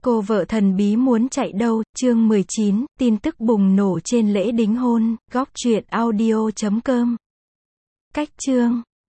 Cô vợ thần bí muốn chạy đâu, chương 19, tin tức bùng nổ trên lễ đính hôn, góc truyện audio.com. Cách chương